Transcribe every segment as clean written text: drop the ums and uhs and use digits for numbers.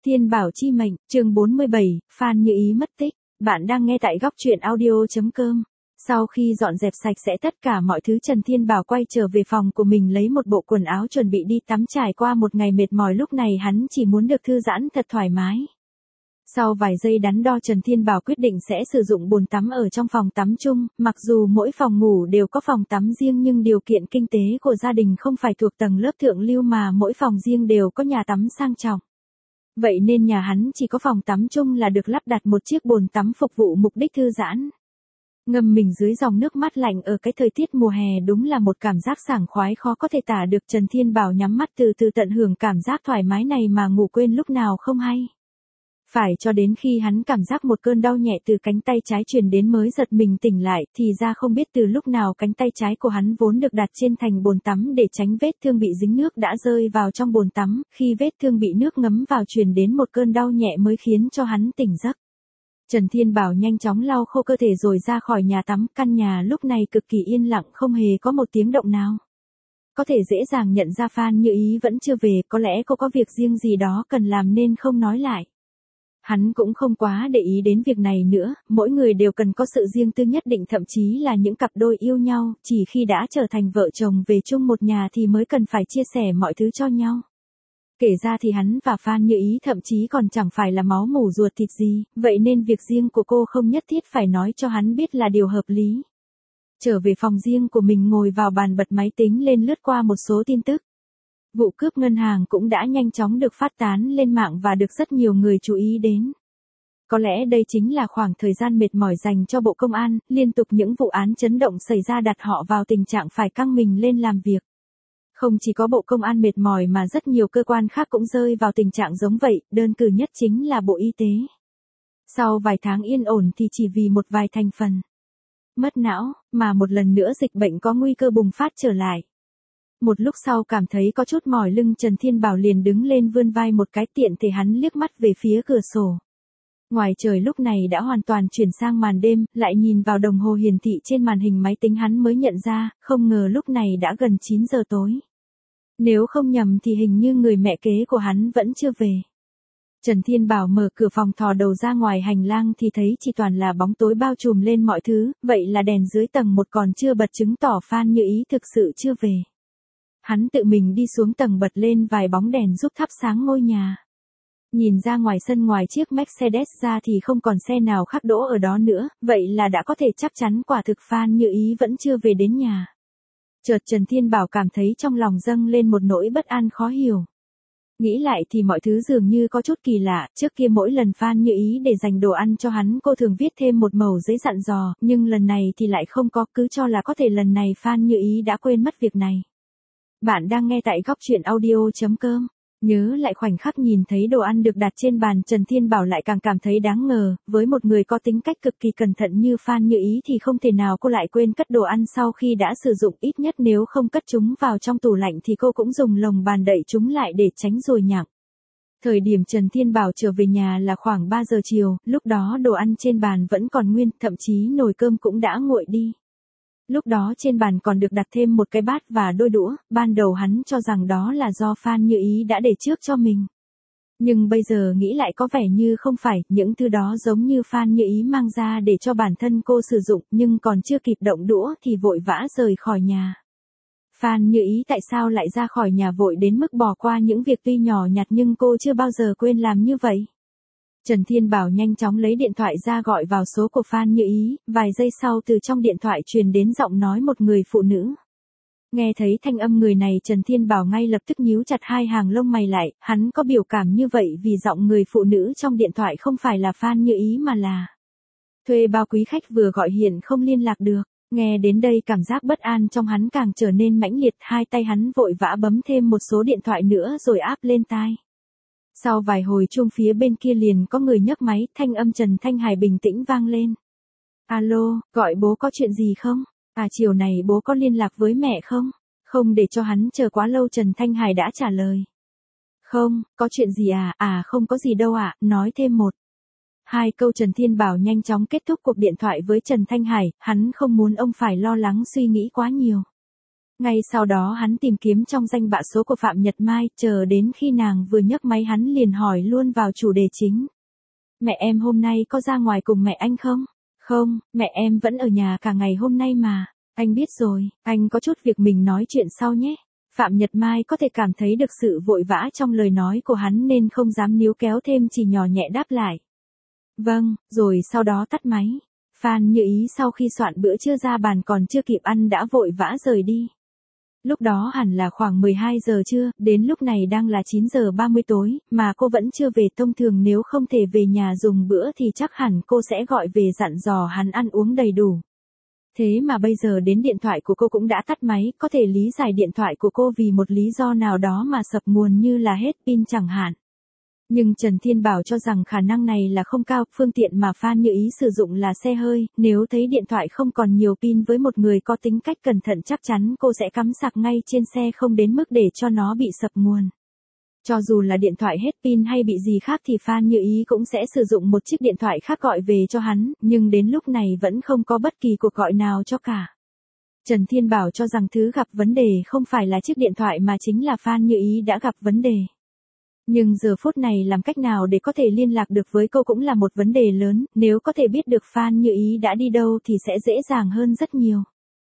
Thiên Bảo chi mệnh, chương 47, Phan Như Ý mất tích. Bạn đang nghe tại góc truyện audio.com. Sau khi dọn dẹp sạch sẽ tất cả mọi thứ, Trần Thiên Bảo quay trở về phòng của mình lấy một bộ quần áo chuẩn bị đi tắm. Trải qua một ngày mệt mỏi, lúc này hắn chỉ muốn được thư giãn thật thoải mái. Sau vài giây đắn đo, Trần Thiên Bảo quyết định sẽ sử dụng bồn tắm ở trong phòng tắm chung. Mặc dù mỗi phòng ngủ đều có phòng tắm riêng nhưng điều kiện kinh tế của gia đình không phải thuộc tầng lớp thượng lưu mà mỗi phòng riêng đều có nhà tắm sang trọng. Vậy nên nhà hắn chỉ có phòng tắm chung là được lắp đặt một chiếc bồn tắm phục vụ mục đích thư giãn. Ngâm mình dưới dòng nước mát lạnh ở cái thời tiết mùa hè đúng là một cảm giác sảng khoái khó có thể tả được. Trần Thiên Bảo nhắm mắt từ từ tận hưởng cảm giác thoải mái này mà ngủ quên lúc nào không hay. Phải cho đến khi hắn cảm giác một cơn đau nhẹ từ cánh tay trái truyền đến mới giật mình tỉnh lại, thì ra không biết từ lúc nào cánh tay trái của hắn vốn được đặt trên thành bồn tắm để tránh vết thương bị dính nước đã rơi vào trong bồn tắm. Khi vết thương bị nước ngấm vào truyền đến một cơn đau nhẹ mới khiến cho hắn tỉnh giấc. Trần Thiên Bảo nhanh chóng lau khô cơ thể rồi ra khỏi nhà tắm. Căn nhà lúc này cực kỳ yên lặng, không hề có một tiếng động nào. Có thể dễ dàng nhận ra Phan Như Ý vẫn chưa về, có lẽ cô có việc riêng gì đó cần làm nên không nói lại. Hắn cũng không quá để ý đến việc này nữa, mỗi người đều cần có sự riêng tư nhất định, thậm chí là những cặp đôi yêu nhau, chỉ khi đã trở thành vợ chồng về chung một nhà thì mới cần phải chia sẻ mọi thứ cho nhau. Kể ra thì hắn và Phan Như Ý thậm chí còn chẳng phải là máu mủ ruột thịt gì, vậy nên việc riêng của cô không nhất thiết phải nói cho hắn biết là điều hợp lý. Trở về phòng riêng của mình, ngồi vào bàn bật máy tính lên lướt qua một số tin tức. Vụ cướp ngân hàng cũng đã nhanh chóng được phát tán lên mạng và được rất nhiều người chú ý đến. Có lẽ đây chính là khoảng thời gian mệt mỏi dành cho Bộ Công an, liên tục những vụ án chấn động xảy ra đặt họ vào tình trạng phải căng mình lên làm việc. Không chỉ có Bộ Công an mệt mỏi mà rất nhiều cơ quan khác cũng rơi vào tình trạng giống vậy, đơn cử nhất chính là Bộ Y tế. Sau vài tháng yên ổn thì chỉ vì một vài thành phần mất não, mà một lần nữa dịch bệnh có nguy cơ bùng phát trở lại. Một lúc sau cảm thấy có chút mỏi lưng, Trần Thiên Bảo liền đứng lên vươn vai một cái, tiện thể hắn liếc mắt về phía cửa sổ. Ngoài trời lúc này đã hoàn toàn chuyển sang màn đêm, lại nhìn vào đồng hồ hiển thị trên màn hình máy tính hắn mới nhận ra, không ngờ lúc này đã gần 9 giờ tối. Nếu không nhầm thì hình như người mẹ kế của hắn vẫn chưa về. Trần Thiên Bảo mở cửa phòng thò đầu ra ngoài hành lang thì thấy chỉ toàn là bóng tối bao trùm lên mọi thứ, vậy là đèn dưới tầng 1 còn chưa bật, chứng tỏ Phan Như Ý thực sự chưa về. Hắn tự mình đi xuống tầng bật lên vài bóng đèn giúp thắp sáng ngôi nhà. Nhìn ra ngoài sân, ngoài chiếc Mercedes ra thì không còn xe nào khác đỗ ở đó nữa, vậy là đã có thể chắc chắn quả thực Phan Như Ý vẫn chưa về đến nhà. Chợt Trần Thiên Bảo cảm thấy trong lòng dâng lên một nỗi bất an khó hiểu. Nghĩ lại thì mọi thứ dường như có chút kỳ lạ, trước kia mỗi lần Phan Như Ý để dành đồ ăn cho hắn, cô thường viết thêm một mẩu giấy dặn dò, nhưng lần này thì lại không có, cứ cho là có thể lần này Phan Như Ý đã quên mất việc này. Bạn đang nghe tại góc truyện audio.com. Nhớ lại khoảnh khắc nhìn thấy đồ ăn được đặt trên bàn, Trần Thiên Bảo lại càng cảm thấy đáng ngờ, với một người có tính cách cực kỳ cẩn thận như Phan Như Ý thì không thể nào cô lại quên cất đồ ăn sau khi đã sử dụng, ít nhất nếu không cất chúng vào trong tủ lạnh thì cô cũng dùng lồng bàn đậy chúng lại để tránh ruồi nhặng. Thời điểm Trần Thiên Bảo trở về nhà là khoảng 3 giờ chiều, lúc đó đồ ăn trên bàn vẫn còn nguyên, thậm chí nồi cơm cũng đã nguội đi. Lúc đó trên bàn còn được đặt thêm một cái bát và đôi đũa, ban đầu hắn cho rằng đó là do Phan Như Ý đã để trước cho mình. Nhưng bây giờ nghĩ lại có vẻ như không phải, những thứ đó giống như Phan Như Ý mang ra để cho bản thân cô sử dụng, nhưng còn chưa kịp động đũa thì vội vã rời khỏi nhà. Phan Như Ý tại sao lại ra khỏi nhà vội đến mức bỏ qua những việc tuy nhỏ nhặt nhưng cô chưa bao giờ quên làm như vậy? Trần Thiên Bảo nhanh chóng lấy điện thoại ra gọi vào số của Phan Như Ý, vài giây sau từ trong điện thoại truyền đến giọng nói một người phụ nữ. Nghe thấy thanh âm người này, Trần Thiên Bảo ngay lập tức nhíu chặt hai hàng lông mày lại, hắn có biểu cảm như vậy vì giọng người phụ nữ trong điện thoại không phải là Phan Như Ý mà là thuê bao quý khách vừa gọi hiện không liên lạc được. Nghe đến đây cảm giác bất an trong hắn càng trở nên mãnh liệt, hai tay hắn vội vã bấm thêm một số điện thoại nữa rồi áp lên tai. Sau vài hồi chuông phía bên kia liền có người nhấc máy, thanh âm Trần Thanh Hải bình tĩnh vang lên. Alo, gọi bố có chuyện gì không? À, chiều này bố có liên lạc với mẹ không? Không để cho hắn chờ quá lâu, Trần Thanh Hải đã trả lời. Không, có chuyện gì à? À không có gì đâu ạ, nói thêm một. Hai câu Trần Thiên Bảo nhanh chóng kết thúc cuộc điện thoại với Trần Thanh Hải, hắn không muốn ông phải lo lắng suy nghĩ quá nhiều. Ngay sau đó hắn tìm kiếm trong danh bạ số của Phạm Nhật Mai, chờ đến khi nàng vừa nhấc máy hắn liền hỏi luôn vào chủ đề chính. Mẹ em hôm nay có ra ngoài cùng mẹ anh không? Không, mẹ em vẫn ở nhà cả ngày hôm nay mà. Anh biết rồi, anh có chút việc mình nói chuyện sau nhé. Phạm Nhật Mai có thể cảm thấy được sự vội vã trong lời nói của hắn nên không dám níu kéo thêm, chỉ nhỏ nhẹ đáp lại. Vâng, rồi sau đó tắt máy. Phan Như Ý sau khi soạn bữa trưa ra bàn còn chưa kịp ăn đã vội vã rời đi. Lúc đó hẳn là khoảng 12 giờ trưa, đến lúc này đang là 9 giờ 30 tối, mà cô vẫn chưa về. Thông thường nếu không thể về nhà dùng bữa thì chắc hẳn cô sẽ gọi về dặn dò hắn ăn uống đầy đủ. Thế mà bây giờ đến điện thoại của cô cũng đã tắt máy, có thể lý giải điện thoại của cô vì một lý do nào đó mà sập nguồn như là hết pin chẳng hạn. Nhưng Trần Thiên Bảo cho rằng khả năng này là không cao, phương tiện mà Phan Như Ý sử dụng là xe hơi, nếu thấy điện thoại không còn nhiều pin với một người có tính cách cẩn thận chắc chắn cô sẽ cắm sạc ngay trên xe, không đến mức để cho nó bị sập nguồn. Cho dù là điện thoại hết pin hay bị gì khác thì Phan Như Ý cũng sẽ sử dụng một chiếc điện thoại khác gọi về cho hắn, nhưng đến lúc này vẫn không có bất kỳ cuộc gọi nào cho cả. Trần Thiên Bảo cho rằng thứ gặp vấn đề không phải là chiếc điện thoại mà chính là Phan Như Ý đã gặp vấn đề. Nhưng giờ phút này làm cách nào để có thể liên lạc được với cô cũng là một vấn đề lớn, nếu có thể biết được Phan Như Ý đã đi đâu thì sẽ dễ dàng hơn rất nhiều.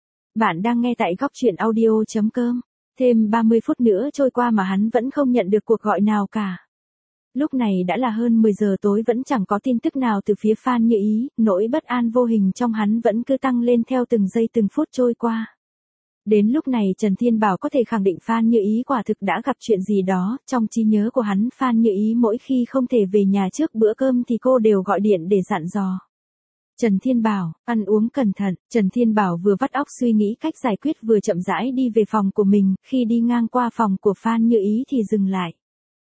Bạn đang nghe tại góc truyện audio.com. Thêm 30 phút nữa trôi qua mà hắn vẫn không nhận được cuộc gọi nào cả. Lúc này đã là hơn 10 giờ tối vẫn chẳng có tin tức nào từ phía Phan Như Ý, nỗi bất an vô hình trong hắn vẫn cứ tăng lên theo từng giây từng phút trôi qua. Đến lúc này Trần Thiên Bảo có thể khẳng định Phan Như Ý quả thực đã gặp chuyện gì đó, trong trí nhớ của hắn Phan Như Ý mỗi khi không thể về nhà trước bữa cơm thì cô đều gọi điện để dặn dò. Trần Thiên Bảo, ăn uống cẩn thận. Trần Thiên Bảo vừa vắt óc suy nghĩ cách giải quyết vừa chậm rãi đi về phòng của mình, khi đi ngang qua phòng của Phan Như Ý thì dừng lại.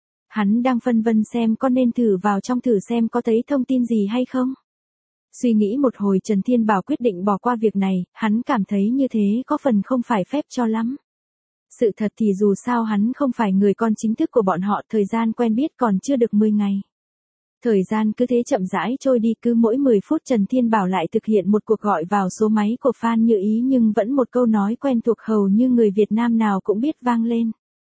Hắn đang phân vân xem có nên thử vào trong thử xem có thấy thông tin gì hay không. Suy nghĩ một hồi Trần Thiên Bảo quyết định bỏ qua việc này, hắn cảm thấy như thế có phần không phải phép cho lắm. Sự thật thì dù sao hắn không phải người con chính thức của bọn họ, thời gian quen biết còn chưa được 10 ngày. Thời gian cứ thế chậm rãi trôi đi, cứ mỗi 10 phút Trần Thiên Bảo lại thực hiện một cuộc gọi vào số máy của Phan Như Ý, nhưng vẫn một câu nói quen thuộc hầu như người Việt Nam nào cũng biết vang lên.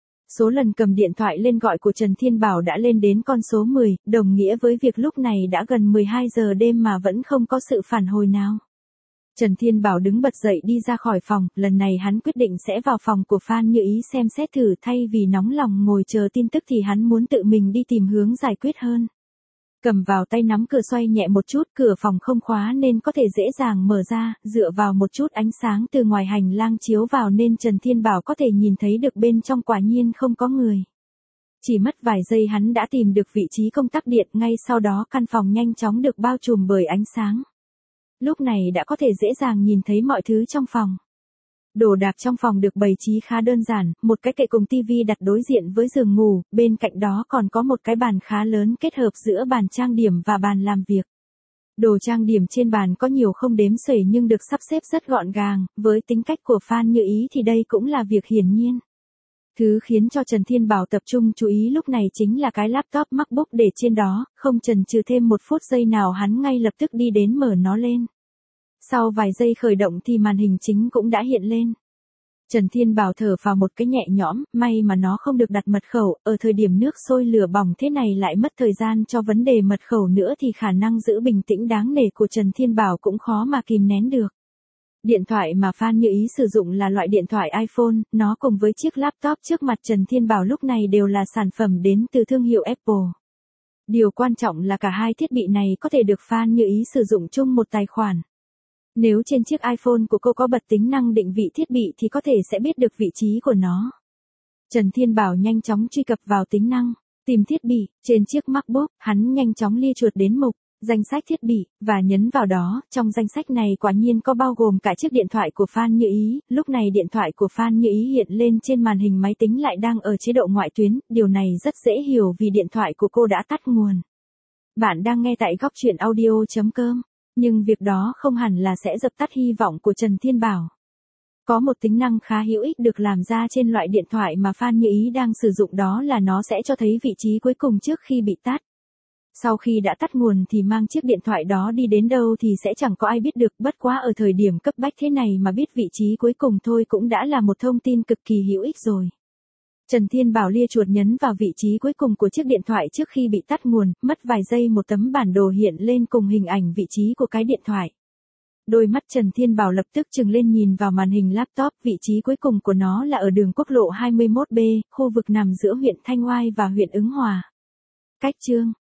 Số lần cầm điện thoại lên gọi của Trần Thiên Bảo đã lên đến con số 10, đồng nghĩa với việc lúc này đã gần 12 giờ đêm mà vẫn không có sự phản hồi nào. Trần Thiên Bảo đứng bật dậy đi ra khỏi phòng, lần này hắn quyết định sẽ vào phòng của Phan Như Ý xem xét thử, thay vì nóng lòng ngồi chờ tin tức thì hắn muốn tự mình đi tìm hướng giải quyết hơn. Cầm vào tay nắm cửa xoay nhẹ một chút, cửa phòng không khóa nên có thể dễ dàng mở ra, dựa vào một chút ánh sáng từ ngoài hành lang chiếu vào nên Trần Thiên Bảo có thể nhìn thấy được bên trong quả nhiên không có người. Chỉ mất vài giây hắn đã tìm được vị trí công tắc điện, ngay sau đó căn phòng nhanh chóng được bao trùm bởi ánh sáng. Lúc này đã có thể dễ dàng nhìn thấy mọi thứ trong phòng. Đồ đạc trong phòng được bày trí khá đơn giản, một cái kệ cùng tivi đặt đối diện với giường ngủ, bên cạnh đó còn có một cái bàn khá lớn kết hợp giữa bàn trang điểm và bàn làm việc. Đồ trang điểm trên bàn có nhiều không đếm xuể nhưng được sắp xếp rất gọn gàng, với tính cách của Phan Như Ý thì đây cũng là việc hiển nhiên. Thứ khiến cho Trần Thiên Bảo tập trung chú ý lúc này chính là cái laptop MacBook để trên đó, không chần chừ thêm một phút giây nào hắn ngay lập tức đi đến mở nó lên. Sau vài giây khởi động thì màn hình chính cũng đã hiện lên. Trần Thiên Bảo thở vào một cái nhẹ nhõm, may mà nó không được đặt mật khẩu, ở thời điểm nước sôi lửa bỏng thế này lại mất thời gian cho vấn đề mật khẩu nữa thì khả năng giữ bình tĩnh đáng nể của Trần Thiên Bảo cũng khó mà kìm nén được. Điện thoại mà Phan Như Ý sử dụng là loại điện thoại iPhone, nó cùng với chiếc laptop trước mặt Trần Thiên Bảo lúc này đều là sản phẩm đến từ thương hiệu Apple. Điều quan trọng là cả hai thiết bị này có thể được Phan Như Ý sử dụng chung một tài khoản. Nếu trên chiếc iPhone của cô có bật tính năng định vị thiết bị thì có thể sẽ biết được vị trí của nó. Trần Thiên Bảo nhanh chóng truy cập vào tính năng, tìm thiết bị, trên chiếc MacBook, hắn nhanh chóng lia chuột đến mục, danh sách thiết bị, và nhấn vào đó, trong danh sách này quả nhiên có bao gồm cả chiếc điện thoại của Phan Như Ý, lúc này điện thoại của Phan Như Ý hiện lên trên màn hình máy tính lại đang ở chế độ ngoại tuyến, điều này rất dễ hiểu vì điện thoại của cô đã tắt nguồn. Bạn đang nghe tại góc truyện audio.com. Nhưng việc đó không hẳn là sẽ dập tắt hy vọng của Trần Thiên Bảo. Có một tính năng khá hữu ích được làm ra trên loại điện thoại mà Phan Như Ý đang sử dụng, đó là nó sẽ cho thấy vị trí cuối cùng trước khi bị tắt. Sau khi đã tắt nguồn thì mang chiếc điện thoại đó đi đến đâu thì sẽ chẳng có ai biết được, bất quá ở thời điểm cấp bách thế này mà biết vị trí cuối cùng thôi cũng đã là một thông tin cực kỳ hữu ích rồi. Trần Thiên Bảo lia chuột nhấn vào vị trí cuối cùng của chiếc điện thoại trước khi bị tắt nguồn, mất vài giây một tấm bản đồ hiện lên cùng hình ảnh vị trí của cái điện thoại. Đôi mắt Trần Thiên Bảo lập tức trừng lên nhìn vào màn hình laptop, vị trí cuối cùng của nó là ở đường quốc lộ 21B, khu vực nằm giữa huyện Thanh Oai và huyện Ứng Hòa. Cách chương